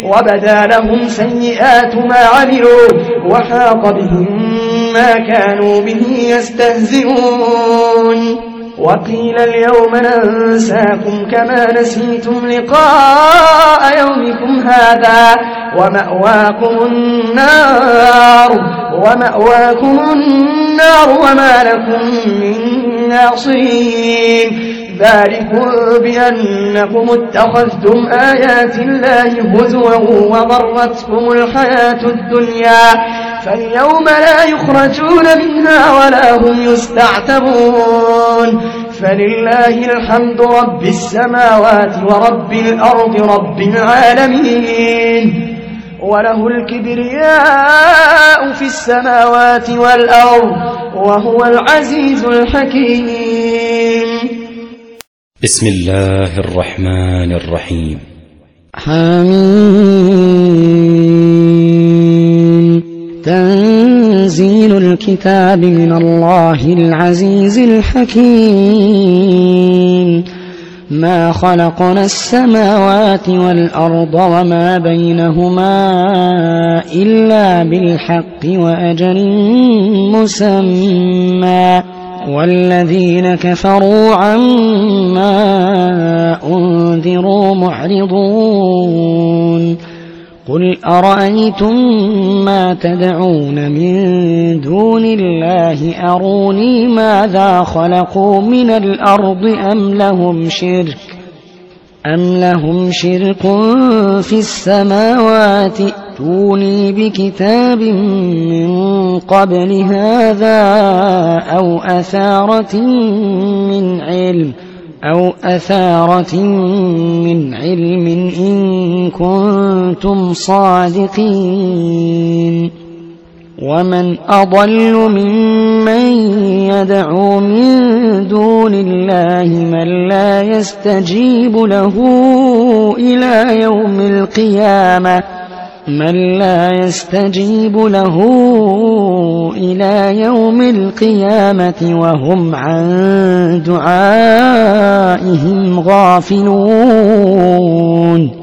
وبدا لهم سيئات ما عملوا وحاق بهم ما كانوا به يستهزئون وقيل اليوم ننساكم كما نسيتم لقاء يومكم هذا ومأواكم النار وما لكم من ناصرين ذلكم بأنكم اتخذتم آيات الله هزوا وغرتكم الحياة الدنيا فاليوم لا يخرجون منها ولا هم يستعتبون فلله الحمد رب السماوات ورب الأرض رب العالمين وله الكبرياء في السماوات والأرض وهو العزيز الحكيم. بسم الله الرحمن الرحيم. حميم. تنزيل الكتاب من الله العزيز الحكيم. ما خلقنا السماوات والأرض وما بينهما إلا بالحق وأجل مسمى والذين كفروا عما أنذروا معرضون. قل أرأيتم ما تدعون من دون الله أروني ماذا خلقوا من الأرض أم لهم شرك في السماوات ائتوني بكتاب من قبل هذا أو أثارة من علم إن كنتم صادقين. ومن أضل ممن يدعو من دون الله من لا يستجيب له إلى يوم القيامة وهم عن دعائهم غافلون.